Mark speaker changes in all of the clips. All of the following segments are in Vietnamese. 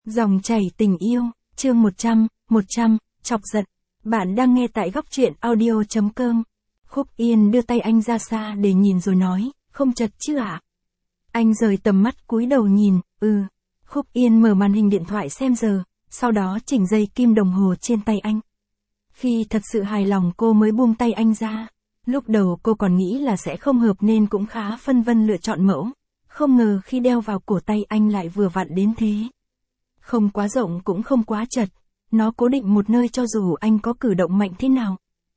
Speaker 1: Dòng chảy tình yêu, chương 100, chọc giận. Bạn đang nghe tại góc truyện audio.com. Khúc Yên đưa tay anh ra xa để nhìn rồi nói, không chật chứ ạ? Anh rời tầm mắt cúi đầu nhìn, Khúc Yên mở màn hình điện thoại xem giờ, sau đó chỉnh dây kim đồng hồ trên tay anh. Khi thật sự hài lòng cô mới buông tay anh ra. Lúc đầu cô còn nghĩ là sẽ không hợp nên cũng khá phân vân lựa chọn mẫu. Không ngờ khi đeo vào cổ tay anh lại vừa vặn đến thế. Không quá rộng cũng không quá chật, nó cố định một nơi cho dù anh có cử động mạnh thế nào.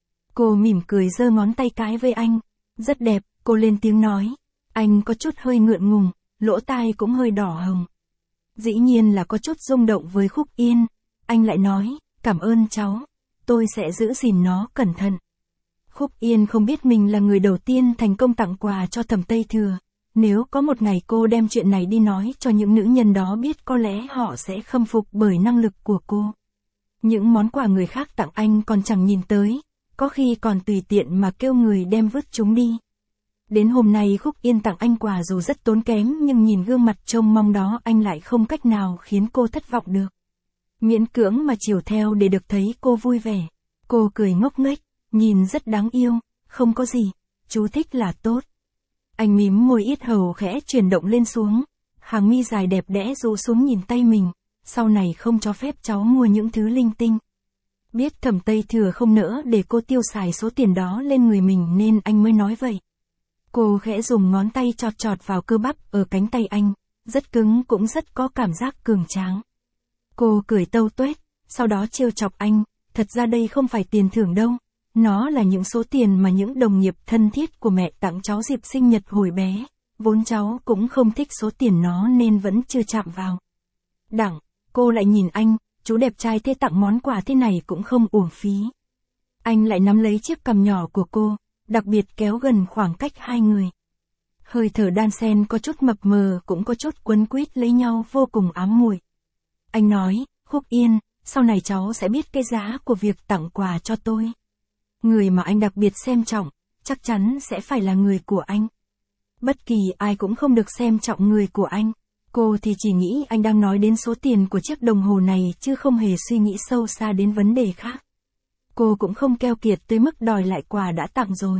Speaker 1: Cô mỉm cười giơ ngón tay cái với anh, rất đẹp, cô lên tiếng nói. Anh có chút hơi ngượng ngùng, lỗ tai cũng hơi đỏ hồng. Dĩ nhiên là có chút rung động với Khúc Yên, anh lại nói, cảm ơn cháu, tôi sẽ giữ gìn nó cẩn thận. Khúc Yên không biết mình là người đầu tiên thành công tặng quà cho Thẩm Tây Thừa. Nếu có một ngày cô đem chuyện này đi nói cho những nữ nhân đó biết có lẽ họ sẽ khâm phục bởi năng lực của cô. Những món quà người khác tặng anh còn chẳng nhìn tới, có khi còn tùy tiện mà kêu người đem vứt chúng đi. Đến hôm nay Khúc Yên tặng anh quà dù rất tốn kém nhưng nhìn gương mặt trông mong đó anh lại không cách nào khiến cô thất vọng được. Miễn cưỡng mà chiều theo để được thấy cô vui vẻ. Cô cười ngốc nghếch, nhìn rất đáng yêu, không có gì, chú thích là tốt. Anh mím môi yết hầu khẽ chuyển động lên xuống, hàng mi dài đẹp đẽ rũ xuống nhìn tay mình, sau này không cho phép cháu mua những thứ linh tinh. Biết Thẩm Tây Thừa không nỡ để cô tiêu xài số tiền đó lên người mình nên anh mới nói vậy. Cô khẽ dùng ngón tay chọt chọt vào cơ bắp ở cánh tay anh, rất cứng cũng rất có cảm giác cường tráng. Cô cười tâu tuét, sau đó trêu chọc anh, thật ra đây không phải tiền thưởng đâu. Nó là những số tiền mà những đồng nghiệp thân thiết của mẹ tặng cháu dịp sinh nhật hồi bé, vốn cháu cũng không thích số tiền nó nên vẫn chưa chạm vào. Đẳng, cô lại nhìn anh, chú đẹp trai thế tặng món quà thế này cũng không uổng phí. Anh lại nắm lấy chiếc cằm nhỏ của cô, đặc biệt kéo gần khoảng cách hai người. Hơi thở đan xen có chút mập mờ cũng có chút quấn quýt lấy nhau vô cùng ám muội. Anh nói, Khúc Yên, sau này cháu sẽ biết cái giá của việc tặng quà cho tôi. Người mà anh đặc biệt xem trọng, chắc chắn sẽ phải là người của anh. Bất kỳ ai cũng không được xem trọng người của anh. Cô thì chỉ nghĩ anh đang nói đến số tiền của chiếc đồng hồ này chứ không hề suy nghĩ sâu xa đến vấn đề khác. Cô cũng không keo kiệt tới mức đòi lại quà đã tặng rồi.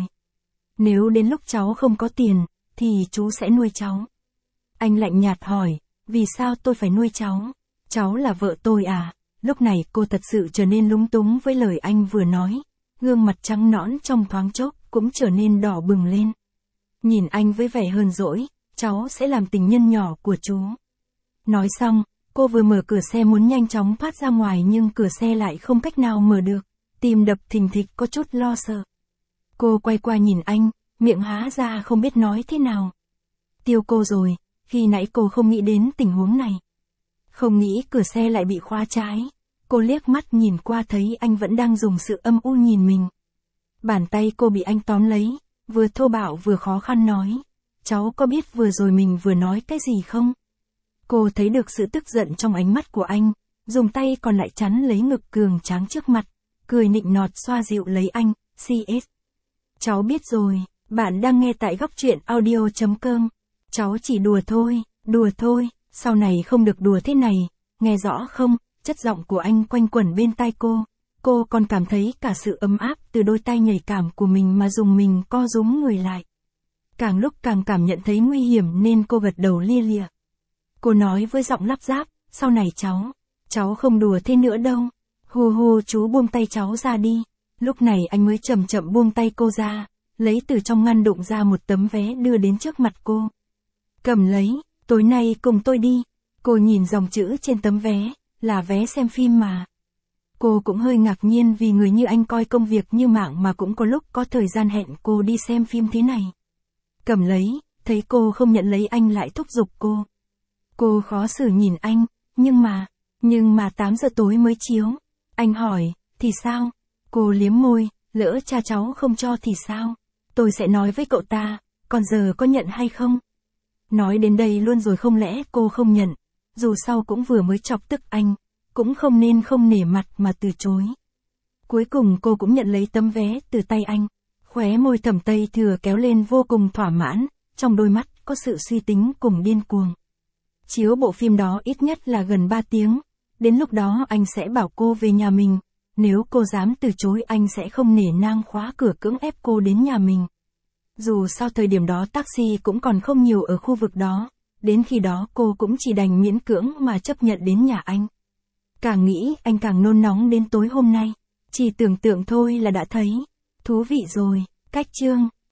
Speaker 1: Nếu đến lúc cháu không có tiền, thì chú sẽ nuôi cháu. Anh lạnh nhạt hỏi, vì sao tôi phải nuôi cháu? Cháu là vợ tôi à? Lúc này cô thật sự trở nên lúng túng với lời anh vừa nói. Gương mặt trắng nõn trong thoáng chốc cũng trở nên đỏ bừng lên. Nhìn anh với vẻ hờn dỗi, cháu sẽ làm tình nhân nhỏ của chú. Nói xong, cô vừa mở cửa xe muốn nhanh chóng thoát ra ngoài nhưng cửa xe lại không cách nào mở được, tim đập thình thịch có chút lo sợ. Cô quay qua nhìn anh, miệng há ra không biết nói thế nào. Tiêu cô rồi, khi nãy cô không nghĩ đến tình huống này. Không nghĩ cửa xe lại bị khóa trái. Cô liếc mắt nhìn qua thấy anh vẫn đang dùng sự âm u nhìn mình. Bàn tay cô bị anh tóm lấy, vừa thô bạo vừa khó khăn nói. Cháu có biết vừa rồi mình vừa nói cái gì không? Cô thấy được sự tức giận trong ánh mắt của anh, dùng tay còn lại chắn lấy ngực cường tráng trước mặt, cười nịnh nọt xoa dịu lấy anh, CS. Cháu biết rồi, bạn đang nghe tại góc truyện audio.com. Cháu chỉ đùa thôi, sau này không được đùa thế này, nghe rõ không? Chất giọng của anh quanh quẩn bên tai cô còn cảm thấy cả sự ấm áp từ đôi tay nhạy cảm của mình mà dùng mình co rúm người lại. Càng lúc càng cảm nhận thấy nguy hiểm nên cô gật đầu lia lịa. Cô nói với giọng lắp ráp, sau này cháu không đùa thế nữa đâu. Hù chú buông tay cháu ra đi. Lúc này anh mới chậm chậm buông tay cô ra, lấy từ trong ngăn đụng ra một tấm vé đưa đến trước mặt cô. Cầm lấy, tối nay cùng tôi đi. Cô nhìn dòng chữ trên tấm vé. Là vé xem phim mà. Cô cũng hơi ngạc nhiên vì người như anh coi công việc như mạng mà cũng có lúc có thời gian hẹn cô đi xem phim thế này. Cầm lấy, thấy cô không nhận lấy anh lại thúc giục cô. Cô khó xử nhìn anh, nhưng mà 8 giờ tối mới chiếu. Anh hỏi, thì sao? Cô liếm môi, lỡ cha cháu không cho thì sao? Tôi sẽ nói với cậu ta, còn giờ có nhận hay không? Nói đến đây luôn rồi không lẽ cô không nhận? Dù sau cũng vừa mới chọc tức anh, cũng không nên không nể mặt mà từ chối. Cuối cùng cô cũng nhận lấy tấm vé từ tay anh, khóe môi Thẩm Tây Thừa kéo lên vô cùng thỏa mãn, trong đôi mắt có sự suy tính cùng điên cuồng. Chiếu bộ phim đó ít nhất là gần 3 tiếng. Đến lúc đó anh sẽ bảo cô về nhà mình. Nếu cô dám từ chối anh sẽ không nể nang khóa cửa cưỡng ép cô đến nhà mình. Dù sao thời điểm đó taxi cũng còn không nhiều ở khu vực đó. Đến khi đó cô cũng chỉ đành miễn cưỡng mà chấp nhận đến nhà anh. Càng nghĩ anh càng nôn nóng đến tối hôm nay. Chỉ tưởng tượng thôi là đã thấy thú vị rồi. Cách chương